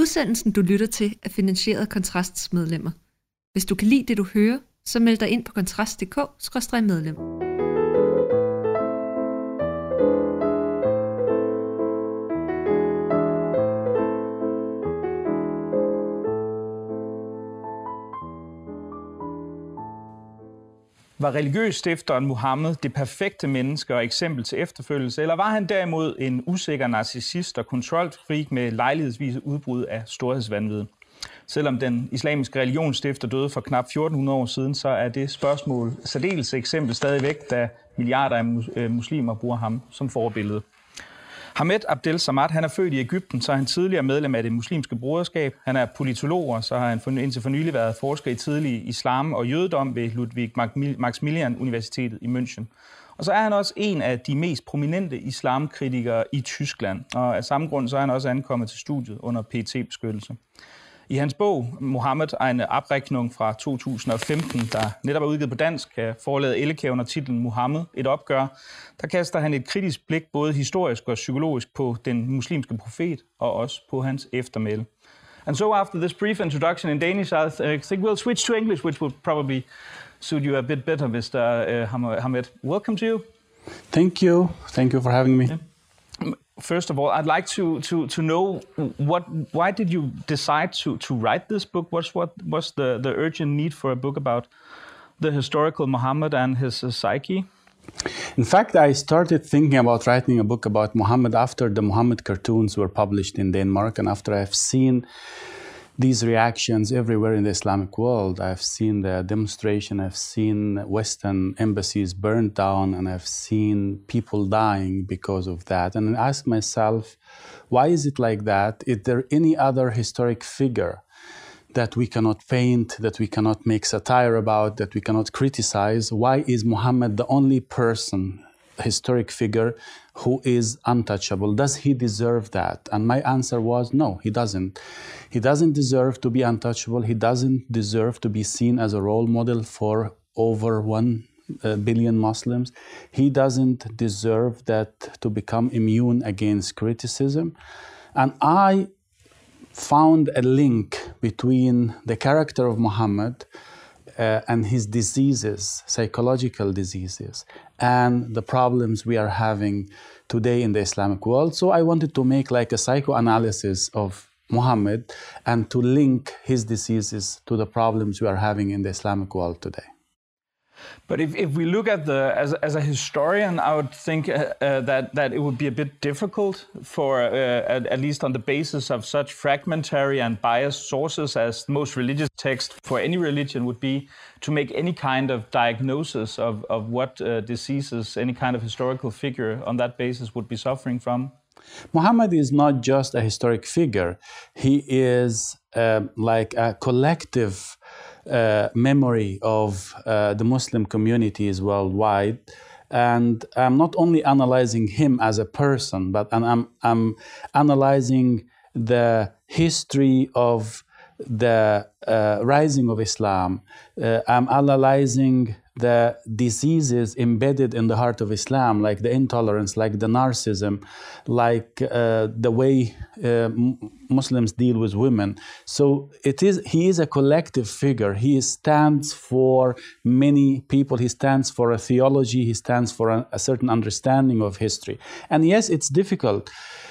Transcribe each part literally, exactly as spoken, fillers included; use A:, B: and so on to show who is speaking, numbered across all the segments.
A: Udsendelsen, du lytter til, er finansieret af Kontrasts medlemmer. Hvis du kan lide det, du hører, så meld dig ind på kontrast punktum d k skråstreg medlem.
B: Var religiøs stifteren Muhammed det perfekte menneske og eksempel til efterfølgelse, eller var han derimod en usikker narcissist og kontrolfreak med lejlighedsvise udbrud af storhedsvanvid? Selvom den islamiske religionsstifter døde for knap fjorten hundrede år siden, så er det spørgsmål særdeles eksempel stadigvæk, da milliarder af muslimer bruger ham som forbillede. Hamed Abdel Samad, han er født i Egypten, så er han tidligere medlem af det muslimske broderskab. Han er politolog, og så har han indtil for nylig været forsker i tidlig islam og jødedom ved Ludwig Maximilian Universitetet i München. Og så er han også en af de mest prominente islamkritikere i Tyskland. Og af samme grund så er han også ankommet til studiet under P E T-beskyttelse. I hans bog, Mohammed, en Abrechnung fra to tusind og femten, der netop er udgivet på dansk, kan forlade Ellekær under titlen Muhammed, et opgør, der kaster han et kritisk blik både historisk og psykologisk på den muslimske profet og også på hans eftermæle. And so after this brief introduction in Danish, I think we'll switch to English, which will probably suit you a bit better, mister Hamed. Welcome to you.
C: Thank you. Thank you for having me.
B: Yeah. First of all, I'd like to to to know what why did you decide to to write this book? What's what was the the urgent need for a book about the historical Muhammad and his uh, psyche?
C: In fact, I started thinking about writing a book about Muhammad after the Muhammad cartoons were published in Denmark, and after I've seen these reactions everywhere in the Islamic world. I've seen the demonstration, I've seen Western embassies burned down, and I've seen people dying because of that. And I asked myself, why is it like that? Is there any other historic figure that we cannot paint, that we cannot make satire about, that we cannot criticize? Why is Muhammad the only person, historic figure, who is untouchable? Does he deserve that? And my answer was no, he doesn't. He doesn't deserve to be untouchable. He doesn't deserve to be seen as a role model for over one uh, billion Muslims. He doesn't deserve that to become immune against criticism. And I found a link between the character of Muhammad uh, and his diseases, psychological diseases, and the problems we are having today in the Islamic world. So I wanted to make like a psychoanalysis of Muhammad and to link his diseases to the problems we are having in the Islamic world today.
B: But if, if we look at the, as, as a historian, I would think uh, uh, that, that it would be a bit difficult for, uh, at, at least on the basis of such fragmentary and biased sources as most religious text for any religion would be, to make any kind of diagnosis of, of what uh, diseases any kind of historical figure on that basis would be suffering from.
C: Muhammad is not just a historic figure. He is uh, like a collective uh, memory of uh, the Muslim communities worldwide. And I'm not only analyzing him as a person, but I'm, I'm analyzing the history of the uh, rising of Islam. Uh, I'm analyzing the diseases embedded in the heart of Islam, like the intolerance, like the narcissism, like uh, the way uh, Muslims deal with women. So it is, he is a collective figure. He stands for many people. He stands for a theology. He stands for a, a certain understanding of history. And yes, it's difficult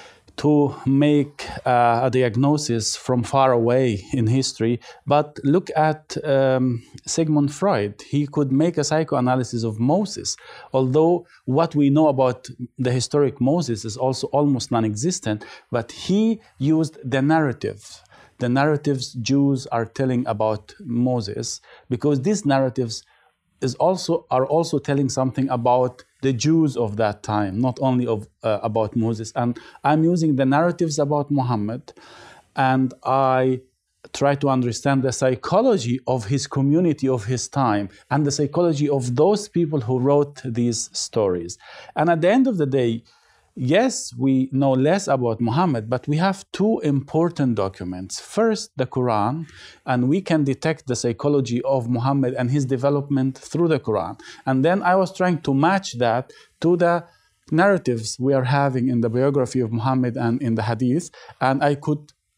C: to make uh, a diagnosis from far away in history. But look at um, Sigmund Freud. He could make a psychoanalysis of Moses, although what we know about the historic Moses is also almost non-existent, but he used the narrative. The narratives Jews are telling about Moses, because these narratives is also are also telling something about the Jews of that time, not only of uh, about Moses. And I'm using the narratives about Muhammad, and I try to understand the psychology of his community of his time and the psychology of those people who wrote these stories. And at the end of the day, yes, we know less about Muhammad, but we have two important documents. First, the Quran, and we can detect the psychology of Muhammad and his development through the Quran. And then I was trying to match that to the narratives we are having in the biography of Muhammad and in the Hadith, and I could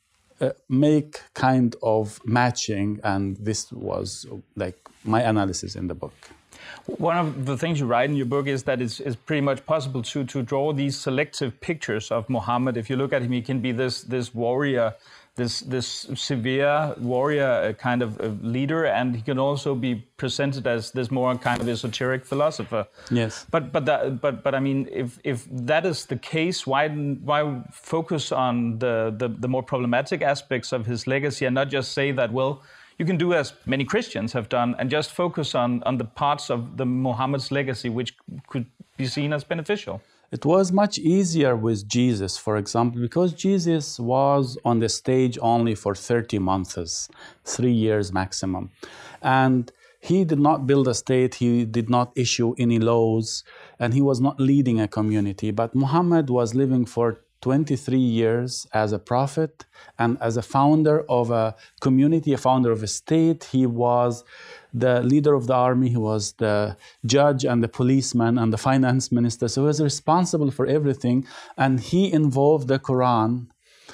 C: uh, make kind of matching, and this was like my analysis in the book.
B: One of the things you write in your book is that it's, it's pretty much possible to, to draw these selective pictures of Muhammad. If you look at him, he can be this, this warrior, this, this severe warrior kind of leader, and he can also be presented as this more kind of esoteric philosopher.
C: Yes.
B: But but that, but but I mean, if if that is the case, why why focus on the, the the more problematic aspects of his legacy and not just say that, well, you can do as many Christians have done and just focus on, on the parts of the Muhammad's legacy which could be seen as beneficial?
C: It was much easier with Jesus, for example, because Jesus was on the stage only for thirty months, three years maximum. And he did not build a state, he did not issue any laws, and he was not leading a community. But Muhammad was living for twenty-three years as a prophet and as a founder of a community, a founder of a state. He was the leader of the army, he was the judge and the policeman and the finance minister. So he was responsible for everything. And he involved the Quran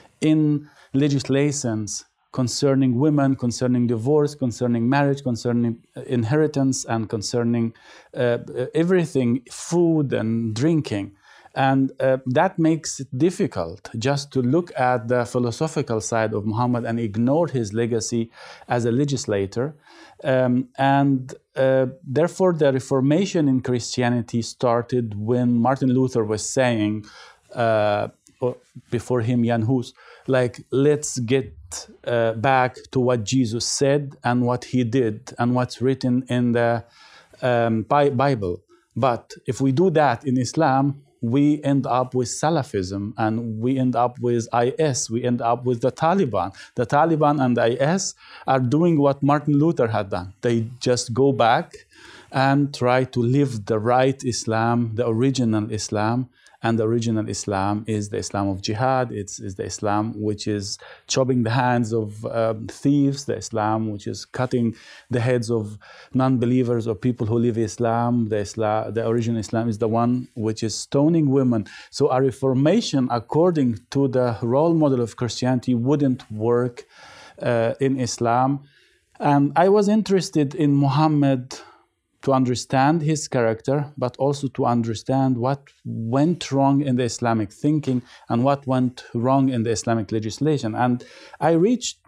C: in legislations concerning women, concerning divorce, concerning marriage, concerning inheritance, and concerning uh, everything, food and drinking. And uh, that makes it difficult just to look at the philosophical side of Muhammad and ignore his legacy as a legislator. Um, and uh, therefore, the Reformation in Christianity started when Martin Luther was saying, uh, before him, Jan Hus, like, let's get uh, back to what Jesus said and what he did and what's written in the um, Bible. But if we do that in Islam, we end up with Salafism, and we end up with I S, we end up with the Taliban. The Taliban and the I S are doing what Martin Luther had done. They just go back and try to live the right Islam, the original Islam. And the original Islam is the Islam of jihad. It's, it's the Islam which is chopping the hands of um, thieves, the Islam which is cutting the heads of non-believers or people who live Islam. The, Islam. the original Islam is the one which is stoning women. So a reformation, according to the role model of Christianity, wouldn't work uh, in Islam. And I was interested in Muhammad to understand his character, but also to understand what went wrong in the Islamic thinking and what went wrong in the Islamic legislation. And I reached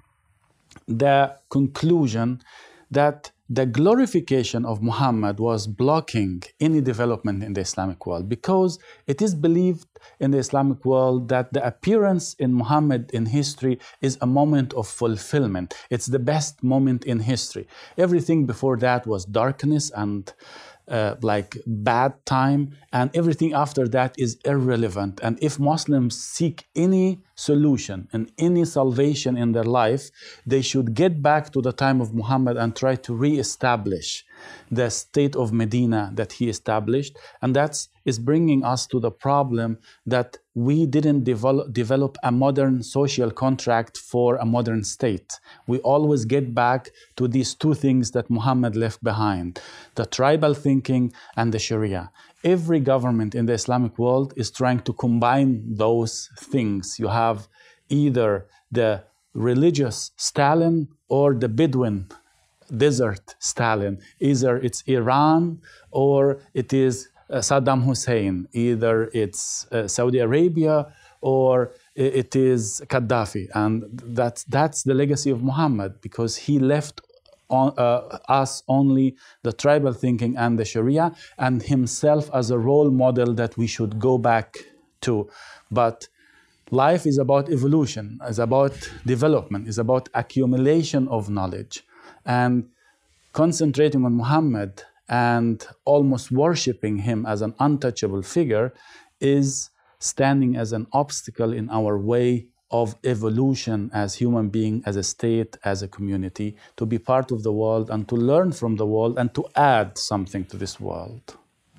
C: the conclusion that the glorification of Muhammad was blocking any development in the Islamic world, because it is believed in the Islamic world that the appearance in Muhammad in history is a moment of fulfillment. It's the best moment in history. Everything before that was darkness and uh, like bad time, and everything after that is irrelevant. And if Muslims seek any solution and any salvation in their life, they should get back to the time of Muhammad and try to re-establish the state of Medina that he established. And that is bringing us to the problem that we didn't develop, develop a modern social contract for a modern state. We always get back to these two things that Muhammad left behind, the tribal thinking and the Sharia. Every government in the Islamic world is trying to combine those things. You have either the religious Stalin or the Bedouin desert Stalin. Either it's Iran or it is uh, Saddam Hussein. Either it's uh, Saudi Arabia or it is Gaddafi. And that's, that's the legacy of Muhammad, because he left on, uh, us only the tribal thinking and the Sharia, and himself as a role model that we should go back to. But life is about evolution, is about development, is about accumulation of knowledge. And concentrating on Muhammad and almost worshipping him as an untouchable figure is standing as an obstacle in our way of evolution as human beings, as a state, as a community, to be part of the world and to learn from the world and to add something to this world.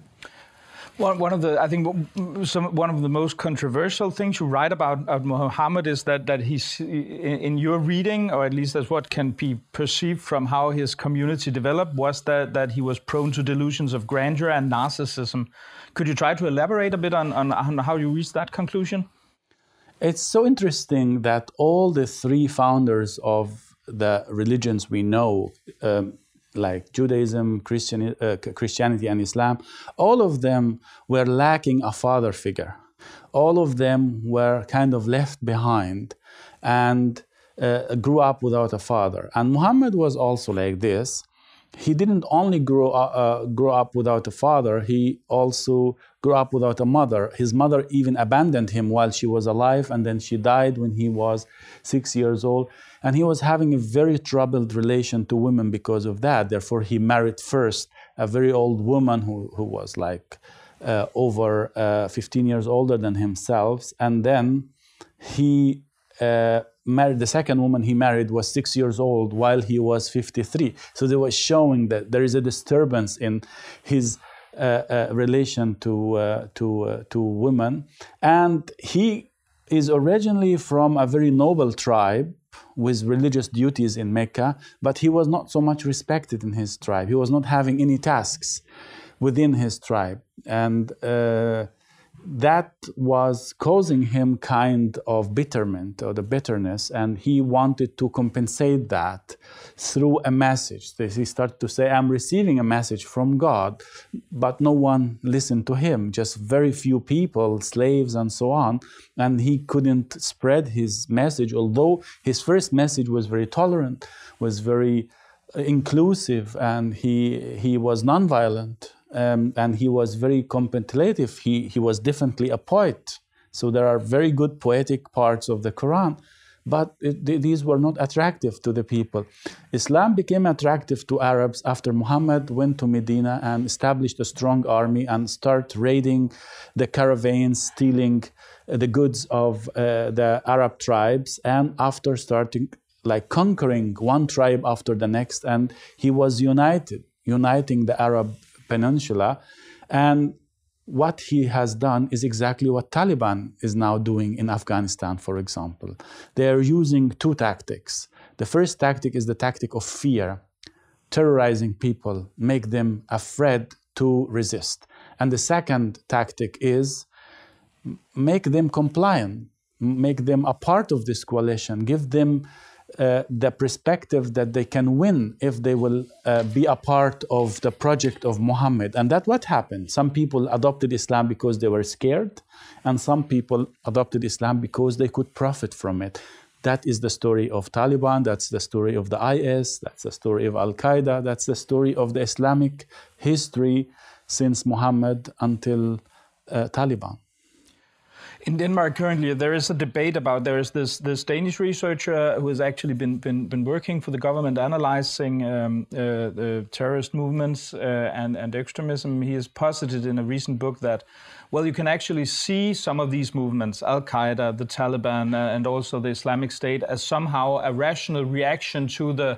B: One, one of the, I think, some, one of the most controversial things you write about, about Muhammad is that that he's in, in your reading, or at least that's what can be perceived from how his community developed, was that that he was prone to delusions of grandeur and narcissism. Could you try to elaborate a bit on, on, on how you reached that conclusion?
C: It's so interesting that all the three founders of the religions we know, um, like Judaism, Christian, uh, Christianity, and Islam, all of them were lacking a father figure. All of them were kind of left behind and uh, grew up without a father. And Muhammad was also like this. He didn't only grow, uh, grow up without a father, he also grew up without a mother. His mother even abandoned him while she was alive, and then she died when he was six years old. And he was having a very troubled relation to women because of that. Therefore, he married first a very old woman who, who was like uh, over uh, fifteen years older than himself. And then he uh, married, the second woman he married was six years old while he was fifty-three. So they were showing that there is a disturbance in his uh, uh, relation to, uh, to, uh, to women. And he is originally from a very noble tribe with religious duties in Mecca, but he was not so much respected in his tribe. He was not having any tasks within his tribe. And uh, that was causing him kind of bitterment or the bitterness, and he wanted to compensate that through a message. He started to say, I'm receiving a message from God, but no one listened to him, just very few people, slaves and so on, and he couldn't spread his message, although his first message was very tolerant, was very inclusive, and he, he was nonviolent. Um, and he was very contemplative. He, he was definitely a poet. So there are very good poetic parts of the Quran, but it, th these were not attractive to the people. Islam became attractive to Arabs after Muhammad went to Medina and established a strong army and started raiding the caravans, stealing uh, the goods of uh, the Arab tribes, and after starting like conquering one tribe after the next, and he was united, uniting the Arab Peninsula. And what he has done is exactly what Taliban is now doing in Afghanistan, for example. They are using two tactics. The first tactic is the tactic of fear, terrorizing people, make them afraid to resist. And the second tactic is make them compliant, make them a part of this coalition, give them Uh, the perspective that they can win if they will uh, be a part of the project of Muhammad. And that's what happened. Some people adopted Islam because they were scared, and some people adopted Islam because they could profit from it. That is the story of Taliban, that's the story of the I S, that's the story of Al-Qaeda, that's the story of the Islamic history since Muhammad until uh, Taliban.
B: In Denmark currently, there is a debate about, there is this, this Danish researcher who has actually been, been, been working for the government analyzing um, uh, the terrorist movements uh, and, and extremism. He has posited in a recent book that, well, you can actually see some of these movements, Al-Qaeda, the Taliban, uh, and also the Islamic State, as somehow a rational reaction to the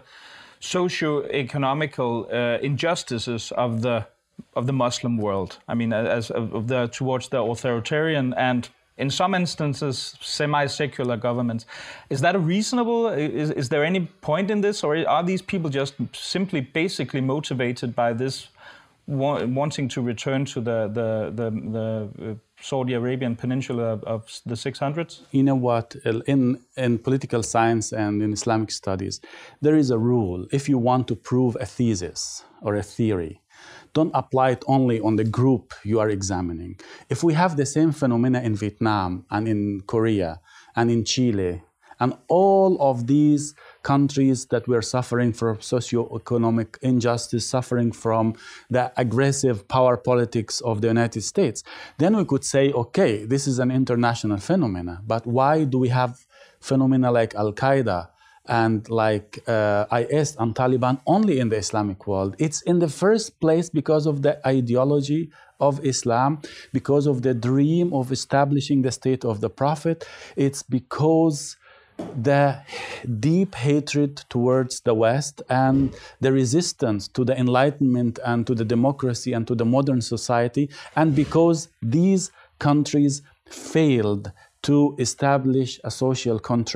B: socio-economical uh, injustices of the, of the Muslim world. I mean, as of the, towards the authoritarian and in some instances, semi-secular governments. Is that a reasonable, is, is there any point in this, or are these people just simply basically motivated by this wa wanting to return to the, the, the, the Saudi Arabian peninsula of the six hundreds?
C: You know what, in, in political science and in Islamic studies, there is a rule. If you want to prove a thesis or a theory, don't apply it only on the group you are examining. If we have the same phenomena in Vietnam and in Korea and in Chile and all of these countries that were suffering from socio-economic injustice, suffering from the aggressive power politics of the United States, then we could say, okay, this is an international phenomena, but why do we have phenomena like Al-Qaeda and like uh, I S and Taliban only in the Islamic world? It's in the first place because of the ideology of Islam, because of the dream of establishing the state of the Prophet. It's because the deep hatred towards the West and the resistance to the Enlightenment and to the democracy and to the modern society, and because these countries failed to establish a social contract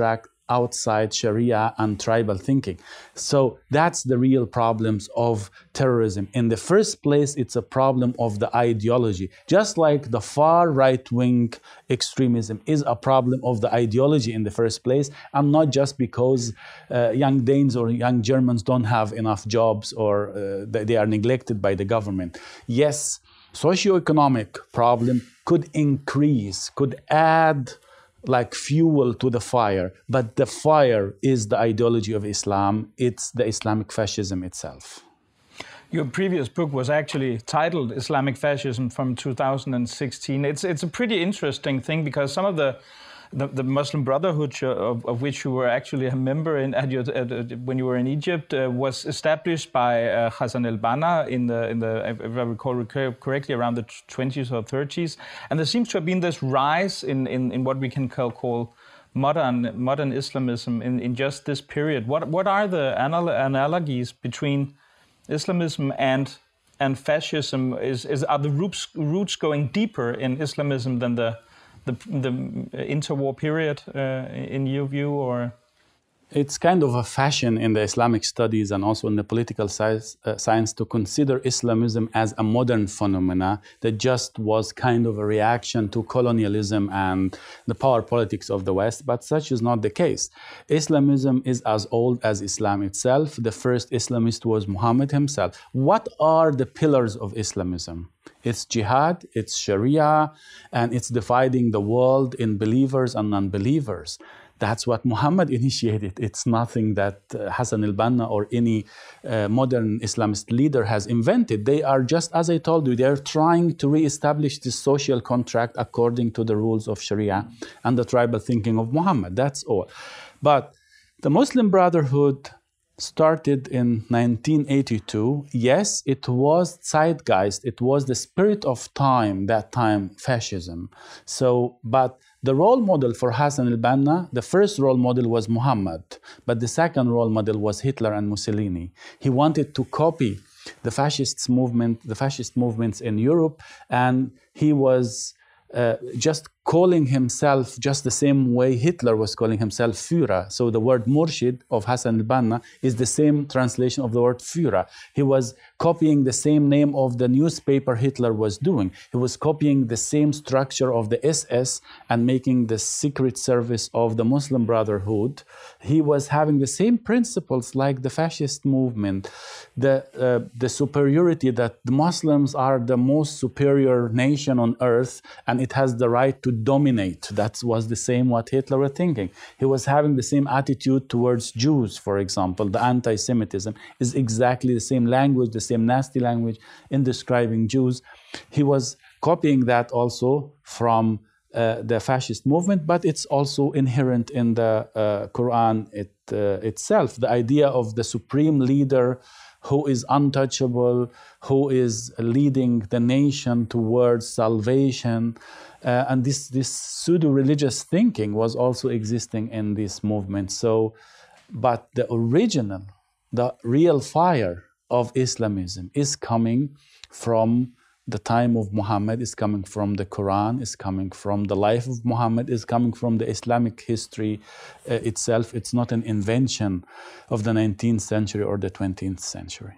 C: outside Sharia and tribal thinking. So that's the real problems of terrorism. In the first place, it's a problem of the ideology. Just like the far right-wing extremism is a problem of the ideology in the first place, and not just because uh, young Danes or young Germans don't have enough jobs or uh, they are neglected by the government. Yes, socioeconomic problem could increase, could add like fuel to the fire, but the fire is the ideology of Islam. It's the Islamic fascism itself.
B: Your previous book was actually titled Islamic Fascism from two thousand sixteen. It's it's a pretty interesting thing because some of the the, the Muslim Brotherhood, of, of which you were actually a member in at your, at, at, when you were in Egypt, uh, was established by uh, Hassan al-Banna in the in the if I recall correctly around the twenties or thirties, and there seems to have been this rise in in, in what we can call call modern modern Islamism in, in just this period. What what are the anal analogies between Islamism and and fascism? Is is are the roots roots going deeper in Islamism than the the, the interwar period uh, in your view, or?
C: It's kind of a fashion in the Islamic studies and also in the political science, uh, science to consider Islamism as a modern phenomena that just was kind of a reaction to colonialism and the power politics of the West, but such is not the case. Islamism is as old as Islam itself. The first Islamist was Muhammad himself. What are the pillars of Islamism? It's jihad, it's Sharia, and it's dividing the world in believers and non-believers. That's what Muhammad initiated. It's nothing that uh, Hassan al-Banna or any uh, modern Islamist leader has invented. They are just, as I told you, they're trying to re-establish this social contract according to the rules of Sharia and the tribal thinking of Muhammad. That's all. But the Muslim Brotherhood started in nineteen eighty-two. Yes, it was zeitgeist. It was the spirit of time, that time, fascism. So, but the role model for Hassan al-Banna, the first role model was Muhammad, but the second role model was Hitler and Mussolini. He wanted to copy the fascist movement, the fascist movements in Europe, and he was uh, just calling himself just the same way Hitler was calling himself Führer. So the word Murshid of Hassan al-Banna is the same translation of the word Führer. He was copying the same name of the newspaper Hitler was doing. He was copying the same structure of the S S and making the secret service of the Muslim Brotherhood. He was having the same principles like the fascist movement, the, uh, the superiority that the Muslims are the most superior nation on earth and it has the right to dominate. That was the same what Hitler was thinking. He was having the same attitude towards Jews, for example. The anti-Semitism is exactly the same language, the same nasty language in describing Jews. He was copying that also from uh, the fascist movement, but it's also inherent in the uh, Quran it, uh, itself. The idea of the supreme leader who is untouchable, who is leading the nation towards salvation. Uh, and this, this pseudo-religious thinking was also existing in this movement. So, but the original, the real fire of Islamism is coming from the time of Muhammad, is coming from the Quran, is coming from the life of Muhammad, is coming from the Islamic history uh, itself. It's not an invention of the nineteenth century or the twentieth century.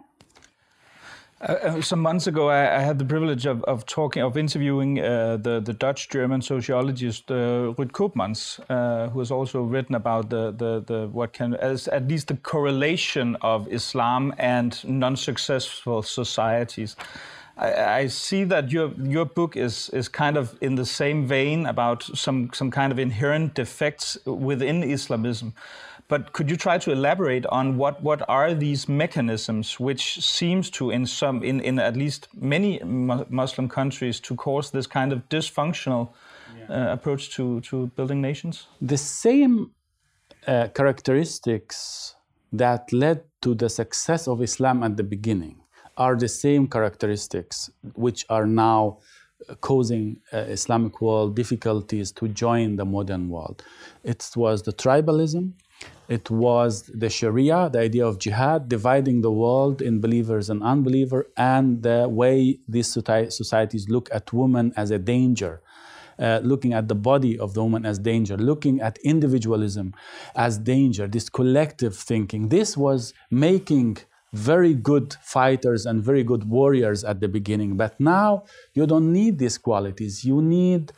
B: Uh, some months ago, I, I had the privilege of, of talking, of interviewing uh, the, the Dutch-German sociologist uh, Ruud Koopmans, uh, who has also written about the, the, the what can, as at least the correlation of Islam and non-successful societies. I, I see that your your book is is kind of in the same vein about some some kind of inherent defects within Islamism. But could you try to elaborate on what, what are these mechanisms which seems to, in some, in, in at least many mu Muslim countries, to cause this kind of dysfunctional yeah. uh, approach to, to building nations?
C: The same uh, characteristics that led to the success of Islam at the beginning are the same characteristics which are now causing uh, Islamic world difficulties to join the modern world. It was the tribalism. It was the Sharia, the idea of jihad, dividing the world in believers and unbelievers, and the way these societies look at women as a danger. uh, looking at the body of the woman as danger, looking at individualism as danger, this collective thinking. This was making very good fighters and very good warriors at the beginning. But now you don't need these qualities. You need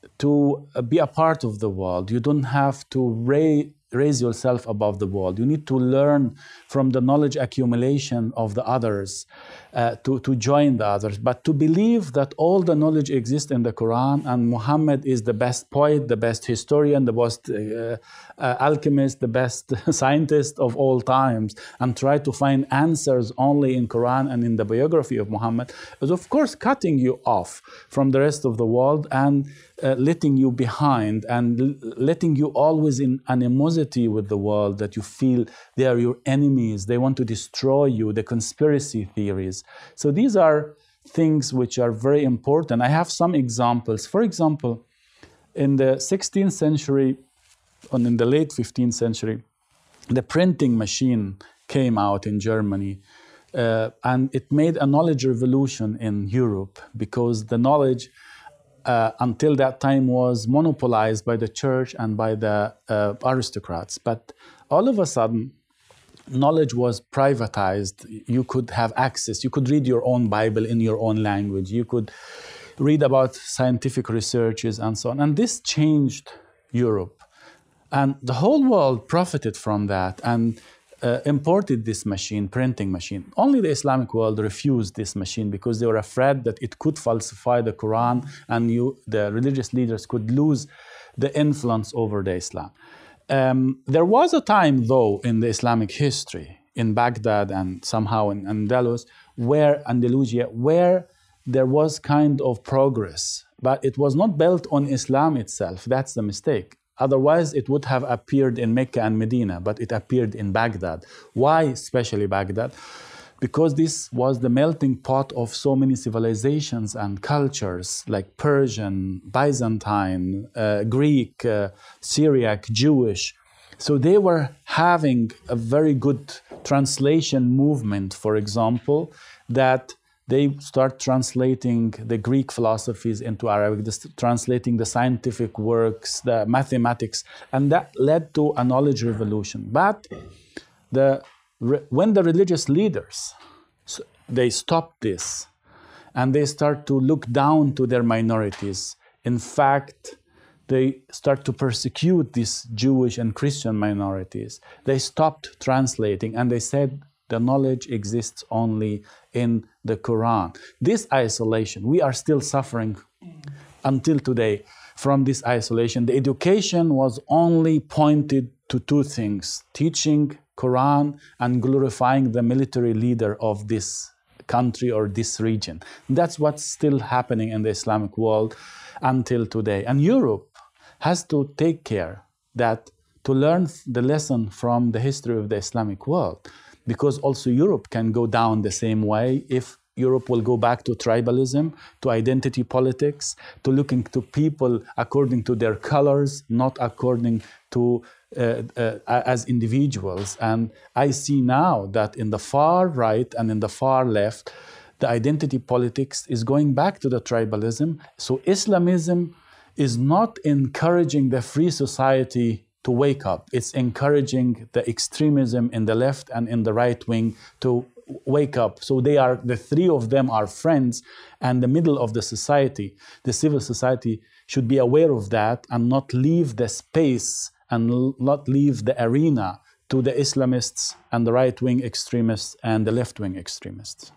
C: to be a part of the world. You don't have to raise raise yourself above the world. You need to learn from the knowledge accumulation of the others, uh, to, to join the others. But to believe that all the knowledge exists in the Quran and Muhammad is the best poet, the best historian, the best uh, uh, alchemist, the best scientist of all times, and try to find answers only in Quran and in the biography of Muhammad, is of course cutting you off from the rest of the world and uh, letting you behind and letting you always in animosity with the world, that you feel they are your enemies, they want to destroy you, the conspiracy theories. So these are things which are very important. I have some examples. For example, in the sixteenth century and in the late fifteenth century, the printing machine came out in Germany, uh, and it made a knowledge revolution in Europe, because the knowledge Uh, until that time was monopolized by the church and by the uh, aristocrats. But all of a sudden, knowledge was privatized. You could have access. You could read your own Bible in your own language. You could read about scientific researches and so on. And this changed Europe. And the whole world profited from that and Uh, imported this machine, printing machine. Only the Islamic world refused this machine because they were afraid that it could falsify the Quran and you, the religious leaders could lose the influence over the Islam. Um, there was a time, though, in the Islamic history, in Baghdad and somehow in Andalus, where Andalusia, where there was kind of progress, but it was not built on Islam itself. That's the mistake. Otherwise, it would have appeared in Mecca and Medina, but it appeared in Baghdad. Why especially Baghdad? Because this was the melting pot of so many civilizations and cultures, like Persian, Byzantine, uh, Greek, uh, Syriac, Jewish. So they were having a very good translation movement, for example, that they start translating the Greek philosophies into Arabic, translating the scientific works, the mathematics, and that led to a knowledge revolution. But the, when the religious leaders, they stopped this, and they start to look down to their minorities, in fact, they start to persecute these Jewish and Christian minorities. They stopped translating, and they said, the knowledge exists only in the Quran. This isolation, we are still suffering until today from this isolation. The education was only pointed to two things: teaching Quran and glorifying the military leader of this country or this region. That's what's still happening in the Islamic world until today. And Europe has to take care that to learn the lesson from the history of the Islamic world. Because also Europe can go down the same way if Europe will go back to tribalism, to identity politics, to looking to people according to their colors, not according to uh, uh, as individuals. And I see now that in the far right and in the far left, the identity politics is going back to the tribalism. So Islamism is not encouraging the free society to wake up. It's encouraging the extremism in the left and in the right wing to wake up. So they are, the three of them are friends, and the middle of the society, the civil society, should be aware of that and not leave the space and not leave the arena to the Islamists and the right-wing extremists and the left-wing extremists.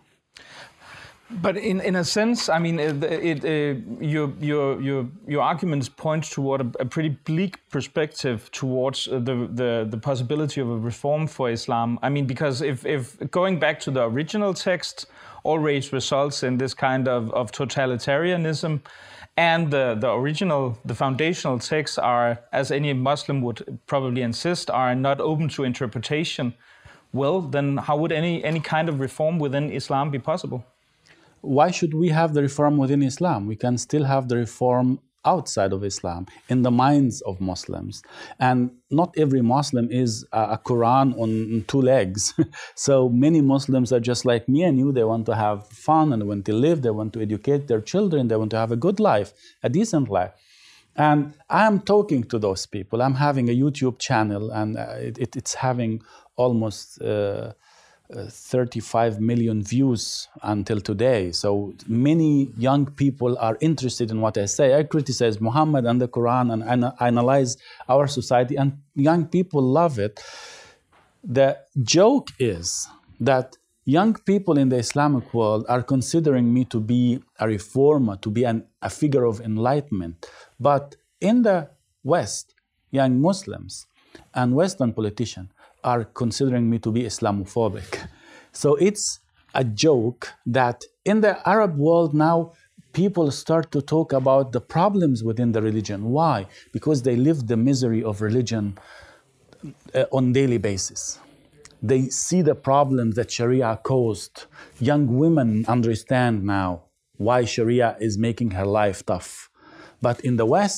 B: But in, in a sense, I mean, it, it, uh, your, your, your, your arguments point toward a, a pretty bleak perspective towards uh, the, the, the possibility of a reform for Islam. I mean, because if, if going back to the original text always results in this kind of, of totalitarianism, and the, the original, the foundational texts are, as any Muslim would probably insist, are not open to interpretation, well, then how would any, any kind of reform within Islam be possible?
C: Why should we have the reform within Islam? We can still have the reform outside of Islam, in the minds of Muslims. And not every Muslim is a Quran on two legs. So many Muslims are just like me and you. They want to have fun and they want to live. They want to educate their children. They want to have a good life, a decent life. And I'm talking to those people. I'm having a YouTube channel, and uh, it, it, it's having almost uh, uh, thirty-five million views until today. So many young people are interested in what I say. I criticize Muhammad and the Quran, and, and I analyze our society, and young people love it. The joke is that young people in the Islamic world are considering me to be a reformer, to be an, a figure of enlightenment. But in the West, young Muslims and Western politicians are considering me to be Islamophobic. So it's a joke that in the Arab world now, people start to talk about the problems within the religion. Why? Because they live the misery of religion uh, on daily basis. They see the problems that Sharia caused. Young women understand now why Sharia is making her life tough. But in the West,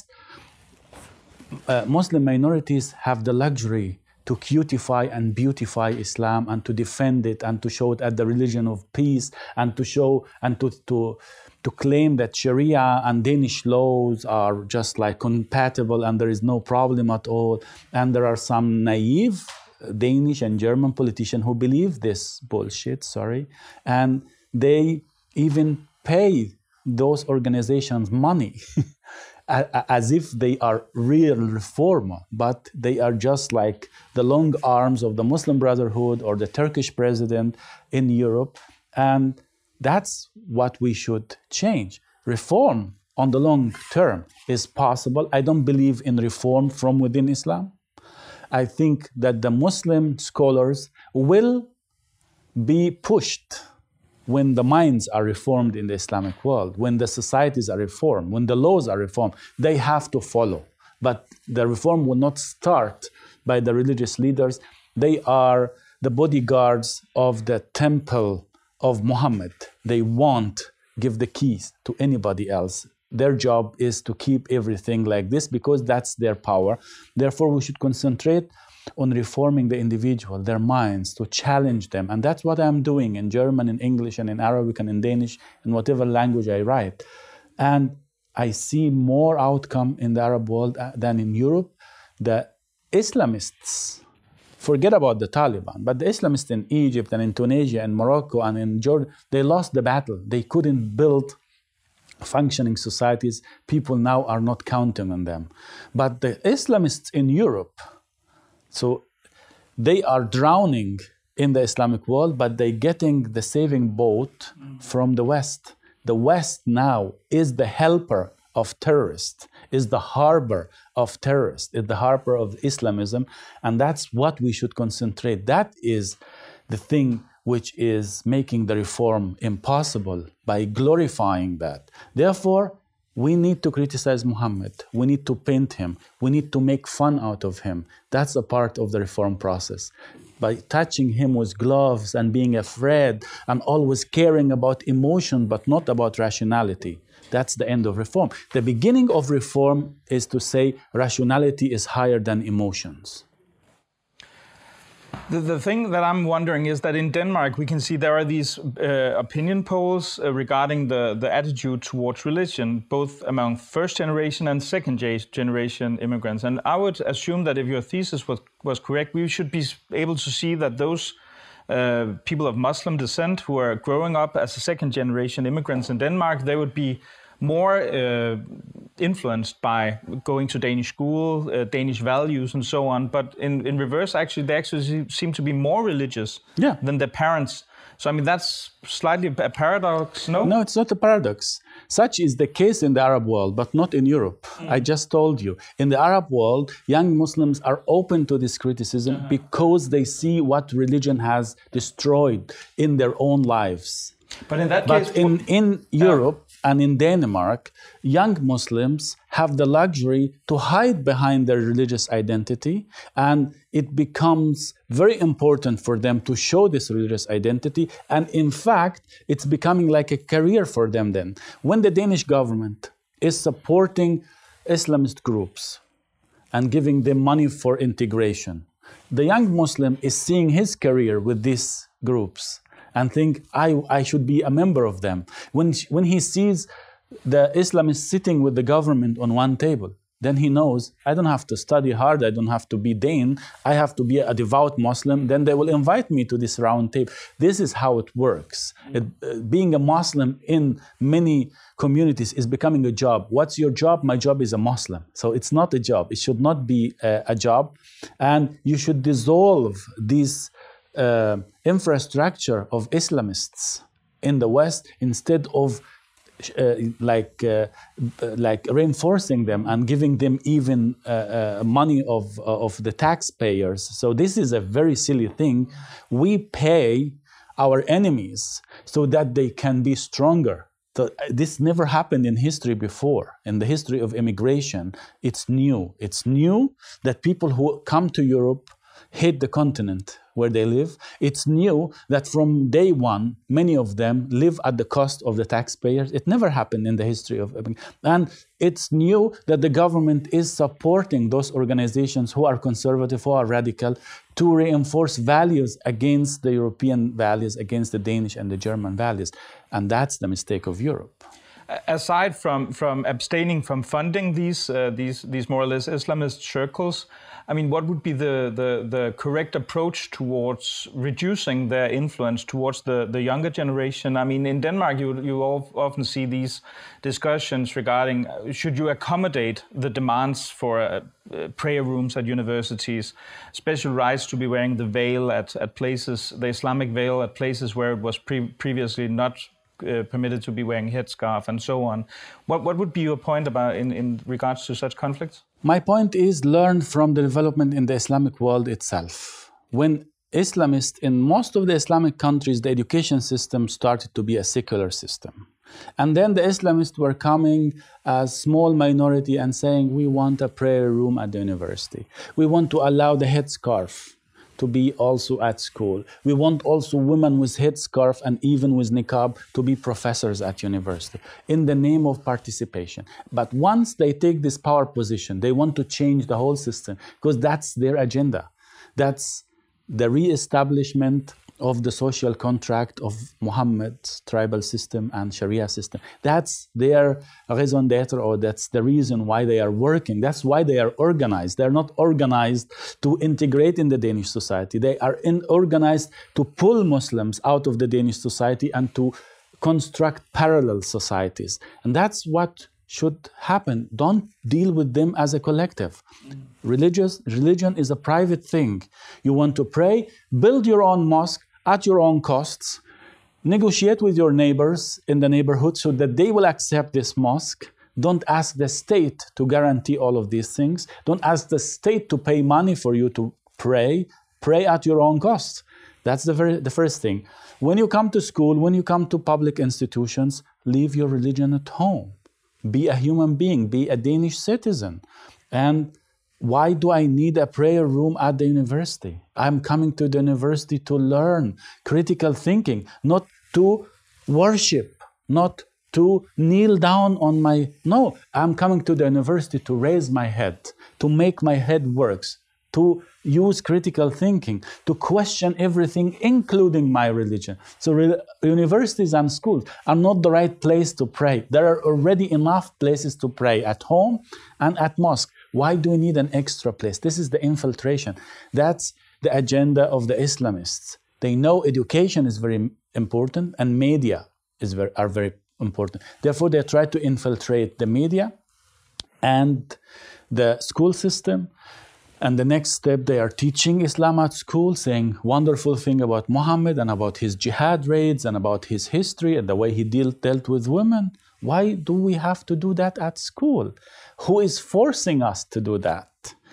C: uh, Muslim minorities have the luxury to cutify and beautify Islam and to defend it and to show it as the religion of peace and to show and to, to, to claim that Sharia and Danish laws are just like compatible and there is no problem at all. And there are some naive Danish and German politicians who believe this bullshit, sorry, and they even pay those organizations money as if they are real reformer, but they are just like the long arms of the Muslim Brotherhood or the Turkish president in Europe. And that's what we should change. Reform on the long term is possible. I don't believe in reform from within Islam. I think that the Muslim scholars will be pushed when the minds are reformed in the Islamic world, when the societies are reformed, when the laws are reformed. They have to follow. But the reform will not start by the religious leaders. They are the bodyguards of the temple of Muhammad. They won't give the keys to anybody else. Their job is to keep everything like this because that's their power. Therefore, we should concentrate on reforming the individual, their minds, to challenge them. And that's what I'm doing in German, in English, and in Arabic, and in Danish, in whatever language I write. And I see more outcome in the Arab world than in Europe. The Islamists, forget about the Taliban, but the Islamists in Egypt and in Tunisia and Morocco and in Jordan, they lost the battle. They couldn't build functioning societies. People now are not counting on them. But the Islamists in Europe, so they are drowning in the Islamic world, but they're getting the saving boat from the West. The West now is the helper of terrorists, is the harbor of terrorists, is the harbor of Islamism, and that's what we should concentrate. That is the thing which is making the reform impossible by glorifying that. Therefore, we need to criticize Muhammad. We need to paint him. We need to make fun out of him. That's a part of the reform process. By touching him with gloves and being afraid and always caring about emotion but not about rationality, that's the end of reform. The beginning of reform is to say rationality is higher than emotions.
B: The, the thing that I'm wondering is that in Denmark, we can see there are these uh, opinion polls uh, regarding the, the attitude towards religion, both among first generation and second generation immigrants. And I would assume that if your thesis was, was correct, we should be able to see that those uh, people of Muslim descent who are growing up as a second generation immigrants in Denmark, they would be more uh, influenced by going to Danish school, uh, Danish values and so on. But in, in reverse, actually, they actually seem to be more religious yeah. than their parents. So, I mean, that's slightly a paradox, no?
C: No, it's not a paradox. Such is the case in the Arab world, but not in Europe. Mm. I just told you. In the Arab world, young Muslims are open to this criticism uh-huh. because they see what religion has destroyed in their own lives.
B: But in that
C: but
B: case...
C: in, in Europe uh, and in Denmark, young Muslims have the luxury to hide behind their religious identity, and it becomes very important for them to show this religious identity. And in fact, it's becoming like a career for them then. When the Danish government is supporting Islamist groups and giving them money for integration, the young Muslim is seeing his career with these groups and think, I, I should be a member of them. When, when he sees the Islamists sitting with the government on one table, then he knows, I don't have to study hard, I don't have to be Dane, I have to be a devout Muslim, then they will invite me to this round table. This is how it works. It, uh, being a Muslim in many communities is becoming a job. What's your job? My job is a Muslim. So it's not a job. It should not be a, a job. And you should dissolve this uh, infrastructure of Islamists in the West instead of Uh, like uh, like reinforcing them and giving them even uh, uh, money of uh, of the taxpayers. So this is a very silly thing. We pay our enemies so that they can be stronger. So this never happened in history before. In the history of immigration, it's new. It's new that people who come to Europe hate the continent where they live. It's new that from day one, many of them live at the cost of the taxpayers. It never happened in the history of, and it's new that the government is supporting those organizations who are conservative, who are radical, to reinforce values against the European values, against the Danish and the German values. And that's the mistake of Europe.
B: Aside from, from abstaining from funding these, uh, these, these more or less Islamist circles, I mean, what would be the, the, the correct approach towards reducing their influence towards the, the younger generation? I mean, in Denmark, you, you often see these discussions regarding, uh, should you accommodate the demands for uh, uh, prayer rooms at universities, special rights to be wearing the veil at, at places, the Islamic veil at places where it was pre previously not Uh, permitted to be wearing headscarf and so on. What, what would be your point about in, in regards to such conflicts?
C: My point is learn from the development in the Islamic world itself. When Islamists, in most of the Islamic countries, the education system started to be a secular system. And then the Islamists were coming as small minority and saying, we want a prayer room at the university. We want to allow the headscarf to be also at school. We want also women with headscarf and even with niqab to be professors at university in the name of participation. But once they take this power position, they want to change the whole system because that's their agenda. That's the re-establishment of the social contract of Muhammad's tribal system and Sharia system. That's their raison d'etre, or that's the reason why they are working. That's why they are organized. They're not organized to integrate in the Danish society. They are in organized to pull Muslims out of the Danish society and to construct parallel societies. And that's what should happen. Don't deal with them as a collective. Mm. Religious religion is a private thing. You want to pray, build your own mosque at your own costs, negotiate with your neighbors in the neighborhood so that they will accept this mosque. Don't ask the state to guarantee all of these things. Don't ask the state to pay money for you to pray. Pray at your own costs. That's the, very, the first thing. When you come to school, when you come to public institutions, leave your religion at home. Be a human being, be a Danish citizen. And why do I need a prayer room at the university? I'm coming to the university to learn critical thinking, not to worship, not to kneel down on my... No, I'm coming to the university to raise my head, to make my head works, to use critical thinking, to question everything, including my religion. So re universities and schools are not the right place to pray. There are already enough places to pray at home and at mosque. Why do we need an extra place? This is the infiltration. That's the agenda of the Islamists. They know education is very important and media is very, are very important. Therefore, they try to infiltrate the media and the school system. And the next step, they are teaching Islam at school, saying wonderful thing about Muhammad and about his jihad raids and about his history and the way he deal, dealt with women. Why do we have to do that at school? Who is forcing us to do that?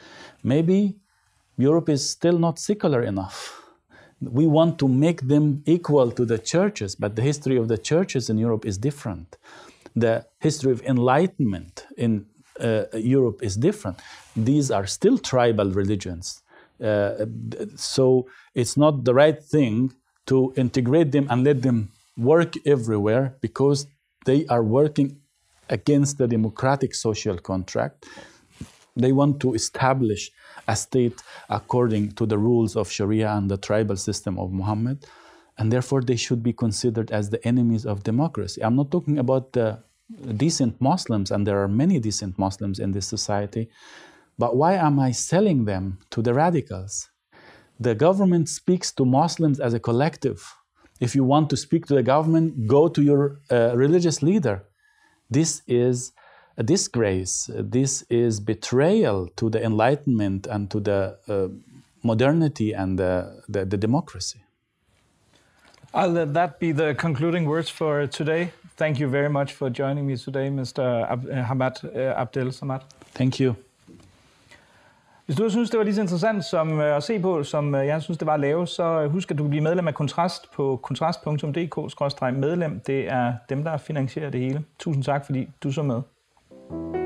C: Maybe Europe is still not secular enough. We want to make them equal to the churches, but the history of the churches in Europe is different. The history of enlightenment in uh, Europe is different. These are still tribal religions. Uh, so it's not the right thing to integrate them and let them work everywhere, because they are working against the democratic social contract. They want to establish a state according to the rules of Sharia and the tribal system of Muhammad, and therefore they should be considered as the enemies of democracy. I'm not talking about the decent Muslims, and there are many decent Muslims in this society, but why am I selling them to the radicals? The government speaks to Muslims as a collective. If you want to speak to the government, go to your uh, religious leader. This is a disgrace. This is betrayal to the Enlightenment and to the uh, modernity and the, the, the democracy.
B: I'll let that be the concluding words for today. Thank you very much for joining me today, mister Ab- Hamad uh, Abdel Samad.
C: Thank you.
B: Hvis du synes, det var lige så interessant som at se på, som jeg synes, det var at lave, så husk, at du kan blive medlem af Kontrast på kontrast punktum d k skråstreg medlem. Det er dem, der finansierer det hele. Tusind tak, fordi du så med.